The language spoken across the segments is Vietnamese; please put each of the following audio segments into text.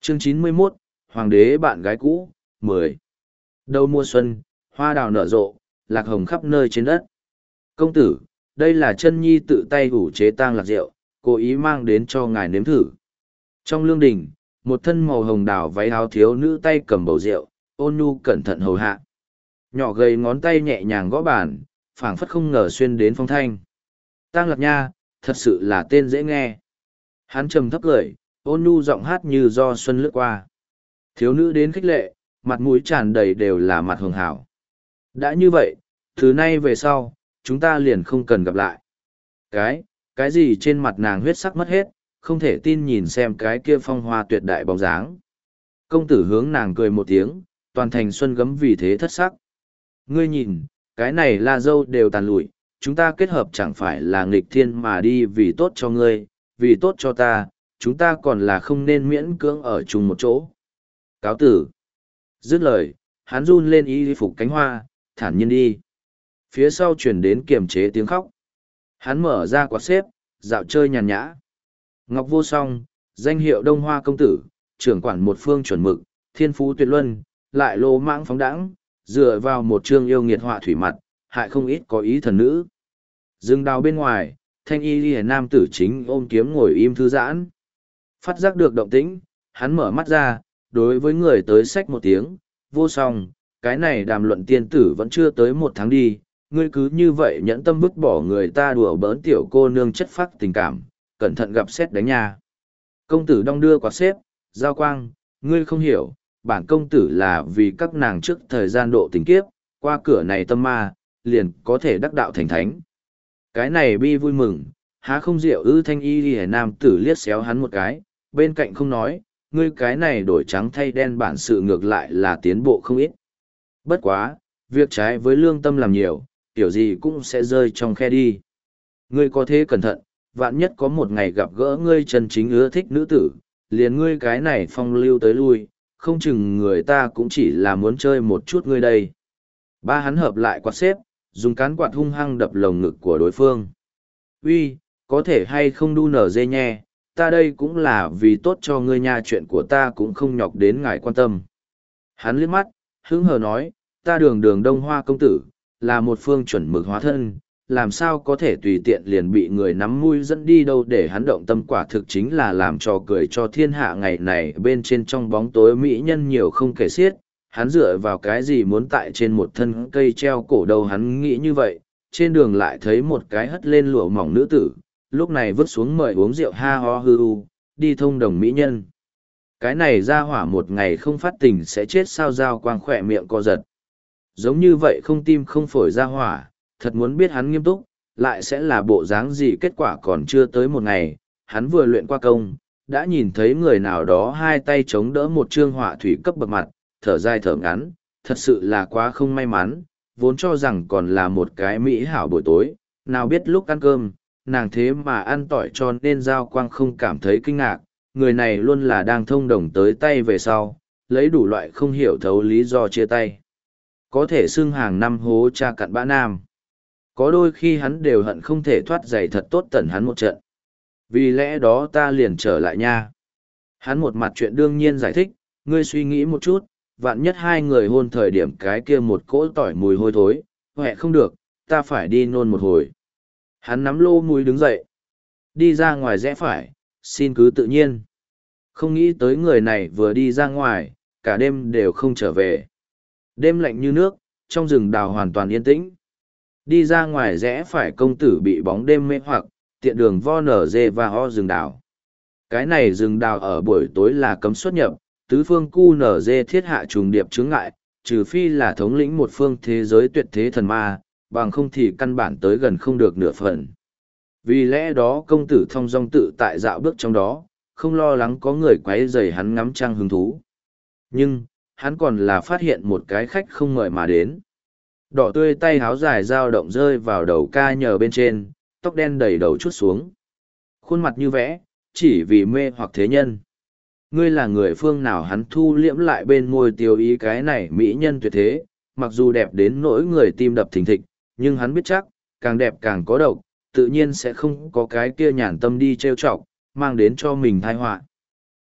Chương 91, Hoàng đế bạn gái cũ, 10. Đầu mùa xuân, hoa đào nở rộ, lạc hồng khắp nơi trên đất. Công tử, đây là chân nhi tự tay ủ chế tang lạc rượu, cố ý mang đến cho ngài nếm thử. Trong lương đình, một thân màu hồng đào váy áo thiếu nữ tay cầm bầu rượu, ôn nhu cẩn thận hầu hạ. Nhỏ gầy ngón tay nhẹ nhàng gõ bàn, phảng phất không ngờ xuyên đến phong thanh. Tang lạc nha, thật sự là tên dễ nghe. Hắn trầm thấp cười, ôn nhu giọng hát như do xuân lướt qua. Thiếu nữ đến khích lệ, mặt mũi tràn đầy đều là mặt hường hảo. Đã như vậy, từ nay về sau, chúng ta liền không cần gặp lại. Cái gì trên mặt nàng huyết sắc mất hết, không thể tin nhìn xem cái kia phong hoa tuyệt đại bóng dáng. Công tử hướng nàng cười một tiếng, toàn thành xuân gấm vì thế thất sắc. Ngươi nhìn, cái này là dâu đều tàn lụi, chúng ta kết hợp chẳng phải là nghịch thiên mà đi vì tốt cho ngươi, vì tốt cho ta, chúng ta còn là không nên miễn cưỡng ở chung một chỗ. Cáo tử. Dứt lời, hắn run lên y phục cánh hoa, thản nhiên đi. Phía sau chuyển đến kiềm chế tiếng khóc. Hắn mở ra quạt xếp, dạo chơi nhàn nhã. Ngọc Vô Song, danh hiệu Đông Hoa công tử, trưởng quản một phương chuẩn mực, thiên phú tuyệt luân, lại lô mãng phóng đãng, dựa vào một chương yêu nghiệt họa thủy mặt, hại không ít có ý thần nữ. Rừng đào bên ngoài, thanh y liễu nam tử chính ôm kiếm ngồi im thư giãn. Phát giác được động tĩnh, hắn mở mắt ra, đối với người tới xách một tiếng, Vô Song, cái này đàm luận tiên tử vẫn chưa tới 1 tháng đi, ngươi cứ như vậy nhẫn tâm vứt bỏ người ta đùa bỡn tiểu cô nương chất phác tình cảm, cẩn thận gặp xét đánh nha. Công tử đong đưa quạt xếp, giao quang, ngươi không hiểu, bản công tử là vì các nàng trước thời gian độ tình kiếp, qua cửa này tâm ma, liền có thể đắc đạo thành thánh. Cái này bi vui mừng, há không rượu ư thanh y ghi nam tử liếc xéo hắn một cái, bên cạnh không nói, ngươi cái này đổi trắng thay đen bản sự ngược lại là tiến bộ không ít. Bất quá, việc trái với lương tâm làm nhiều, kiểu gì cũng sẽ rơi trong khe đi. Ngươi có thế cẩn thận, vạn nhất có một ngày gặp gỡ ngươi chân chính ưa thích nữ tử, liền ngươi cái này phong lưu tới lui, không chừng người ta cũng chỉ là muốn chơi một chút ngươi đây. Ba hắn hợp lại quạt xếp, dùng cán quạt hung hăng đập lồng ngực của đối phương. Uy, có thể hay không đu nở dê nhé, ta đây cũng là vì tốt cho ngươi nha, chuyện của ta cũng không nhọc đến ngài quan tâm. Hắn liếc mắt, hứng hờ nói, ta đường đường Đông Hoa công tử, là một phương chuẩn mực hóa thân, làm sao có thể tùy tiện liền bị người nắm mũi dẫn đi đâu, để hắn động tâm quả thực chính là làm trò cười cho thiên hạ. Ngày này bên trên trong bóng tối mỹ nhân nhiều không kể xiết, hắn dựa vào cái gì muốn tại trên một thân cây treo cổ đầu. Hắn nghĩ như vậy, trên đường lại thấy một cái hất lên lụa mỏng nữ tử, lúc này vứt xuống mời uống rượu ha ho hư u, đi thông đồng mỹ nhân. Cái này ra hỏa một ngày không phát tình sẽ chết sao? Dao quang khỏe miệng co giật. Giống như vậy không tim không phổi ra hỏa, thật muốn biết hắn nghiêm túc, lại sẽ là bộ dáng gì. Kết quả còn chưa tới một ngày, hắn vừa luyện qua công, đã nhìn thấy người nào đó hai tay chống đỡ một trương họa thủy cấp bậc mặt, thở dài thở ngắn, thật sự là quá không may mắn, vốn cho rằng còn là một cái mỹ hảo buổi tối, nào biết lúc ăn cơm, nàng thế mà ăn tỏi, cho nên Giao Quang không cảm thấy kinh ngạc, người này luôn là đang thông đồng tới tay về sau, lấy đủ loại không hiểu thấu lý do chia tay. Có thể xưng hàng năm hố cha cặn bã nam. Có đôi khi hắn đều hận không thể thoát giày thật tốt tẩn hắn một trận. Vì lẽ đó ta liền trở lại nha. Hắn một mặt chuyện đương nhiên giải thích, ngươi suy nghĩ một chút, vạn nhất hai người hôn thời điểm cái kia một cỗ tỏi mùi hôi thối, huệ không được, ta phải đi nôn một hồi. Hắn nắm lô mùi đứng dậy, đi ra ngoài rẽ phải, xin cứ tự nhiên. Không nghĩ tới người này vừa đi ra ngoài, cả đêm đều không trở về. Đêm lạnh như nước, trong rừng đào hoàn toàn yên tĩnh. Đi ra ngoài rẽ phải, công tử bị bóng đêm mê hoặc, tiện đường vo nở dê và ho rừng đào. Cái này rừng đào ở buổi tối là cấm xuất nhập, tứ phương cu nở dê thiết hạ trùng điệp chướng ngại, trừ phi là thống lĩnh một phương thế giới tuyệt thế thần ma, bằng không thì căn bản tới gần không được nửa phần. Vì lẽ đó công tử thong dong tự tại dạo bước trong đó, không lo lắng có người quấy rầy hắn ngắm trăng hứng thú. Nhưng, hắn còn là phát hiện một cái khách không mời mà đến. Đỏ tươi tay háo dài dao động rơi vào đầu ca nhờ bên trên, tóc đen đầy đầu chút xuống. Khuôn mặt như vẽ, chỉ vì mê hoặc thế nhân. Ngươi là người phương nào? Hắn thu liễm lại bên môi tiêu ý, cái này mỹ nhân tuyệt thế, mặc dù đẹp đến nỗi người tim đập thình thịch, nhưng hắn biết chắc, càng đẹp càng có độc, tự nhiên sẽ không có cái kia nhàn tâm đi trêu chọc, mang đến cho mình tai họa.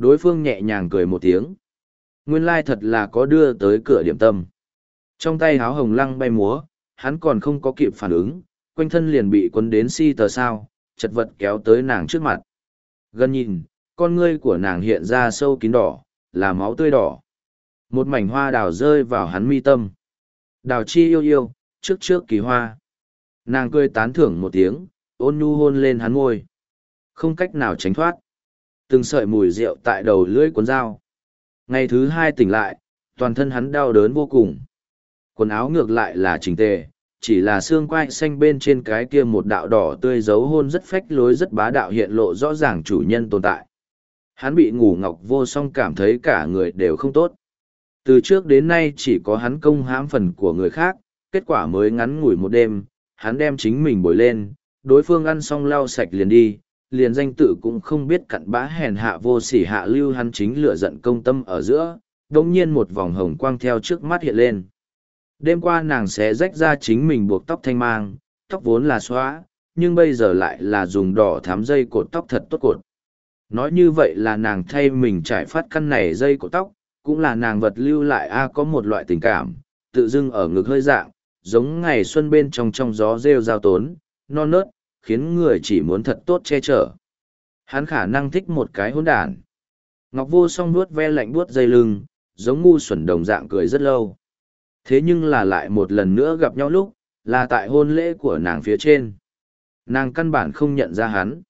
Đối phương nhẹ nhàng cười một tiếng. Nguyên lai thật là có đưa tới cửa điểm tâm. Trong tay háo hồng lăng bay múa, hắn còn không có kịp phản ứng, quanh thân liền bị quấn đến si tờ sao, chật vật kéo tới nàng trước mặt. Gần nhìn, con ngươi của nàng hiện ra sâu kín đỏ, là máu tươi đỏ. Một mảnh hoa đào rơi vào hắn mi tâm. Đào chi yêu yêu, trước trước kỳ hoa. Nàng cười tán thưởng một tiếng, ôn nhu hôn lên hắn môi. Không cách nào tránh thoát. Từng sợi mùi rượu tại đầu lưỡi cuốn dao. Ngày thứ hai tỉnh lại, toàn thân hắn đau đớn vô cùng. Quần áo ngược lại là chỉnh tề, chỉ là xương quai xanh bên trên cái kia một đạo đỏ tươi dấu hôn rất phách lối rất bá đạo hiện lộ rõ ràng chủ nhân tồn tại. Hắn bị ngủ ngọc vô song cảm thấy cả người đều không tốt. Từ trước đến nay chỉ có hắn công hãm phần của người khác, kết quả mới ngắn ngủi một đêm, hắn đem chính mình bồi lên, đối phương ăn xong lau sạch liền đi, liền danh tự cũng không biết cặn bã hèn hạ vô sỉ hạ lưu hắn chính lửa giận công tâm ở giữa, đồng nhiên một vòng hồng quang theo trước mắt hiện lên. Đêm qua nàng sẽ rách ra chính mình buộc tóc thanh mang, tóc vốn là xóa, nhưng bây giờ lại là dùng đỏ thám dây cột tóc thật tốt cột. Nói như vậy là nàng thay mình trải phát căn này dây cột tóc, cũng là nàng vật lưu lại có một loại tình cảm, tự dưng ở ngực hơi dạng, giống ngày xuân bên trong gió rêu rao tốn, non nớt, khiến người chỉ muốn thật tốt che chở. Hắn khả năng thích một cái hỗn đản. Ngọc Vô Song nuốt ve lạnh buốt dây lưng, giống ngu xuẩn đồng dạng cười rất lâu. Thế nhưng là lại một lần nữa gặp nhau lúc, là tại hôn lễ của nàng phía trên. Nàng căn bản không nhận ra hắn.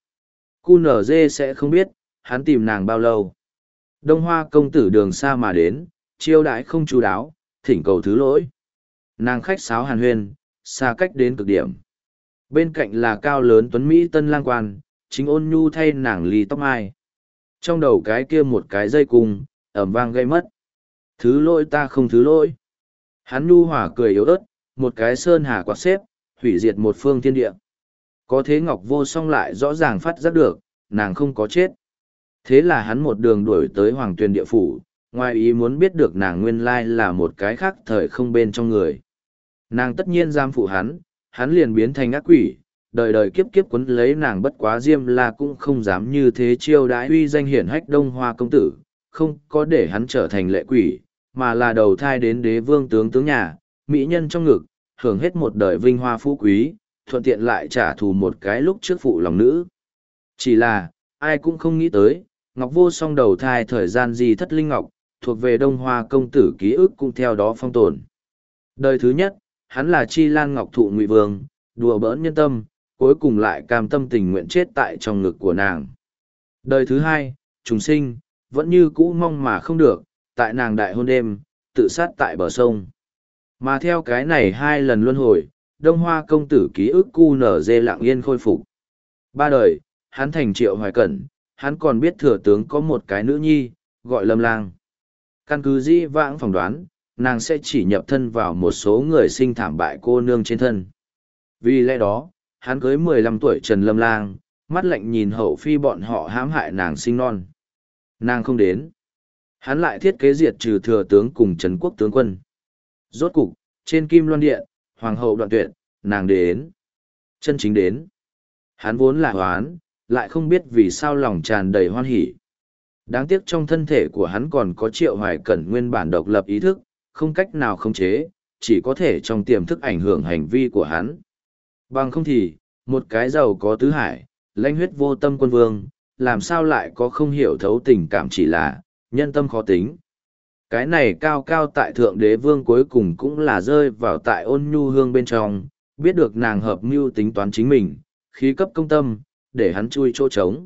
QNZ sẽ không biết, hắn tìm nàng bao lâu. Đông Hoa công tử đường xa mà đến, chiêu đãi không chú đáo, thỉnh cầu thứ lỗi. Nàng khách sáo hàn huyên, xa cách đến cực điểm. Bên cạnh là cao lớn tuấn Mỹ tân lang quan, chính ôn nhu thay nàng ly tóc mai. Trong đầu cái kia một cái dây cung, ẩm vang gây mất. Thứ lỗi ta không thứ lỗi. Hắn nhu hòa cười yếu ớt, một cái sơn hà quạt xếp, hủy diệt một phương thiên địa. Có thế Ngọc Vô Song lại rõ ràng phát giác được, nàng không có chết. Thế là hắn một đường đuổi tới Hoàng Tuyền địa phủ, ngoài ý muốn biết được nàng nguyên lai là một cái khác thời không bên trong người. Nàng tất nhiên giam phụ hắn liền biến thành ác quỷ, đời đời kiếp kiếp quấn lấy nàng bất quá Diêm La cũng không dám như thế chiêu đãi uy danh hiển hách Đông Hoa công tử, không có để hắn trở thành lệ quỷ, mà là đầu thai đến đế vương tướng nhà, mỹ nhân trong ngực, hưởng hết một đời vinh hoa phú quý, thuận tiện lại trả thù một cái lúc trước phụ lòng nữ. Chỉ là, ai cũng không nghĩ tới, Ngọc Vô Song đầu thai thời gian gì thất linh ngọc, thuộc về Đông Hoa công tử ký ức cũng theo đó phong tồn. Đời thứ nhất, hắn là Chi Lan Ngọc Thụ Ngụy Vương, đùa bỡn nhân tâm, cuối cùng lại cam tâm tình nguyện chết tại trong ngực của nàng. Đời thứ hai, trùng sinh, vẫn như cũ mong mà không được, tại nàng đại hôn đêm, tự sát tại bờ sông. Mà theo cái này hai lần luân hồi, Đông Hoa công tử ký ức QNZ lặng yên khôi phục. Ba đời, hắn thành Triệu Hoài Cẩn, hắn còn biết thừa tướng có một cái nữ nhi, gọi Lâm Lang. Căn cứ dĩ vãng phỏng đoán, nàng sẽ chỉ nhập thân vào một số người sinh thảm bại cô nương trên thân. Vì lẽ đó, hắn cưới 15 tuổi Trần Lâm Lang, mắt lạnh nhìn hậu phi bọn họ hãm hại nàng sinh non. Nàng không đến. Hắn lại thiết kế diệt trừ thừa tướng cùng Trấn quốc tướng quân. Rốt cục, trên Kim Loan Điện, Hoàng hậu Đoạn Tuyệt, nàng đến. Chân chính đến. Hắn vốn là hoán, lại không biết vì sao lòng tràn đầy hoan hỉ. Đáng tiếc trong thân thể của hắn còn có Triệu Hoài Cẩn nguyên bản độc lập ý thức, không cách nào khống chế, chỉ có thể trong tiềm thức ảnh hưởng hành vi của hắn. Bằng không thì, một cái giàu có tứ hải, lãnh huyết vô tâm quân vương, làm sao lại có không hiểu thấu tình cảm chỉ là nhân tâm khó tính. Cái này cao cao tại thượng đế vương cuối cùng cũng là rơi vào tại ôn nhu hương bên trong, biết được nàng hợp mưu tính toán chính mình, khí cấp công tâm, để hắn chui chỗ trống.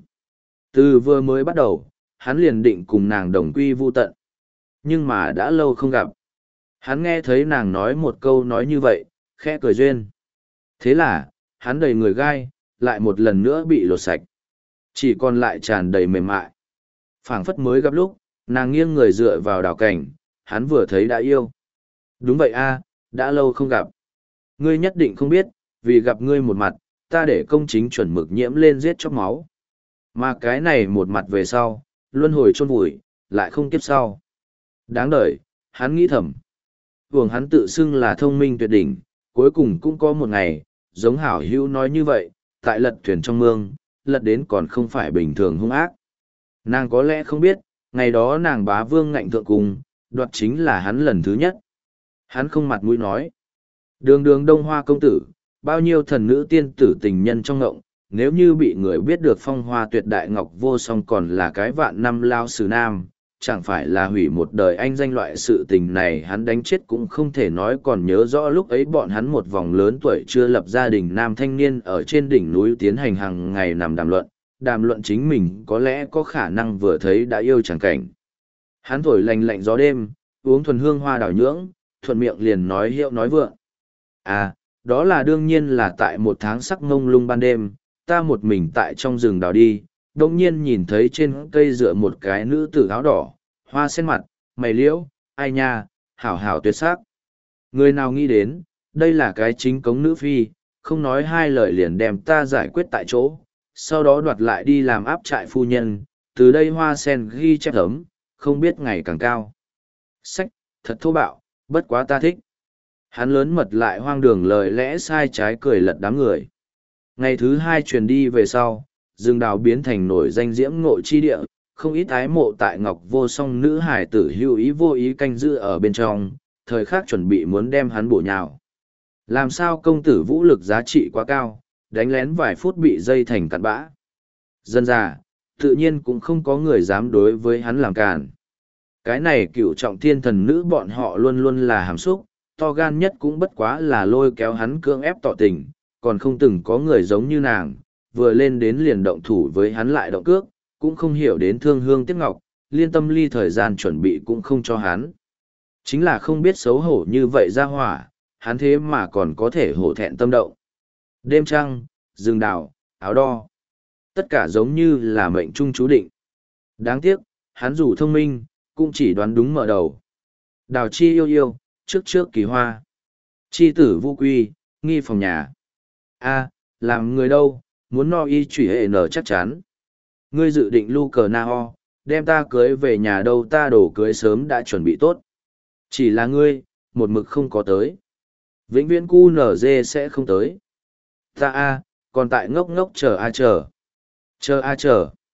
Từ vừa mới bắt đầu, hắn liền định cùng nàng đồng quy vu tận. Nhưng mà đã lâu không gặp. Hắn nghe thấy nàng nói một câu nói như vậy, khẽ cười duyên. Thế là, hắn đầy người gai, lại một lần nữa bị lột sạch. Chỉ còn lại tràn đầy mềm mại. Phảng phất mới gặp lúc, nàng nghiêng người dựa vào đào cảnh, hắn vừa thấy đã yêu. Đúng vậy a, đã lâu không gặp. Ngươi nhất định không biết, vì gặp ngươi một mặt, ta để công chính chuẩn mực nhiễm lên giết chóc máu. Mà cái này một mặt về sau, luân hồi chôn vùi, lại không kiếp sau. Đáng đời, hắn nghĩ thầm. Vương hắn tự xưng là thông minh tuyệt đỉnh, cuối cùng cũng có một ngày, giống hảo hữu nói như vậy, tại lật thuyền trong mương, lật đến còn không phải bình thường hung ác. Nàng có lẽ không biết, ngày đó nàng bá vương ngạnh thượng cùng, đoạt chính là hắn lần thứ nhất. Hắn không mặt mũi nói. Đường đường Đông Hoa công tử, bao nhiêu thần nữ tiên tử tình nhân trong ngộng, nếu như bị người biết được phong hoa tuyệt đại ngọc vô song còn là cái vạn năm lao sử nam, chẳng phải là hủy một đời anh danh. Loại sự tình này hắn đánh chết cũng không thể nói. Còn nhớ rõ lúc ấy bọn hắn một vòng lớn tuổi chưa lập gia đình nam thanh niên ở trên đỉnh núi tiến hành hàng ngày nằm đàm luận chính mình có lẽ có khả năng vừa thấy đã yêu chẳng cảnh. Hắn thổi lành lạnh gió đêm, uống thuần hương hoa đào nhưỡng, thuận miệng liền nói hiệu nói vượng. À, đó là đương nhiên là tại một tháng sắc ngông lung ban đêm, ta một mình tại trong rừng đào đi, đồng nhiên nhìn thấy trên cây dựa một cái nữ tử áo đỏ, hoa sen mặt, mày liễu, ai nha, hảo hảo tuyệt sắc. Người nào nghĩ đến, đây là cái chính cống nữ phi, không nói hai lời liền đem ta giải quyết tại chỗ, sau đó đoạt lại đi làm áp trại phu nhân, từ đây hoa sen ghi chép thấm, không biết ngày càng cao. Sách, thật thô bạo, bất quá ta thích. Hắn lớn mật lại hoang đường lời lẽ sai trái cười lật đám người. Ngày thứ hai truyền đi về sau, rừng đào biến thành nổi danh diễm ngộ chi địa, không ít ái mộ tại ngọc vô song nữ hải tử hữu ý vô ý canh giữ ở bên trong, thời khắc chuẩn bị muốn đem hắn bổ nhào. Làm sao công tử vũ lực giá trị quá cao, đánh lén vài phút bị dây thành cặn bã. Dân già, tự nhiên cũng không có người dám đối với hắn làm càn. Cái này cựu trọng thiên thần nữ bọn họ luôn luôn là hàm xúc, to gan nhất cũng bất quá là lôi kéo hắn cưỡng ép tỏ tình, còn không từng có người giống như nàng, vừa lên đến liền động thủ với hắn lại động cước, cũng không hiểu đến thương hương tiếc ngọc, liên tâm ly thời gian chuẩn bị cũng không cho hắn. Chính là không biết xấu hổ như vậy ra hỏa, hắn thế mà còn có thể hổ thẹn tâm động. Đêm trăng, rừng đào, áo đo. Tất cả giống như là mệnh trung chú định. Đáng tiếc, hắn dù thông minh, cũng chỉ đoán đúng mở đầu. Đào chi yêu yêu, trước trước kỳ hoa. Chi tử vô quy, nghi phòng nhà. A, làm người đâu, muốn no y chủy hệ nở chắc chắn. Ngươi dự định lu cờ na ho, đem ta cưới về nhà đâu, ta đổ cưới sớm đã chuẩn bị tốt. Chỉ là ngươi, một mực không có tới. Vĩnh viễn cu nở dê sẽ không tới. Ta a, còn tại ngốc ngốc chờ a chờ. Chờ a chờ.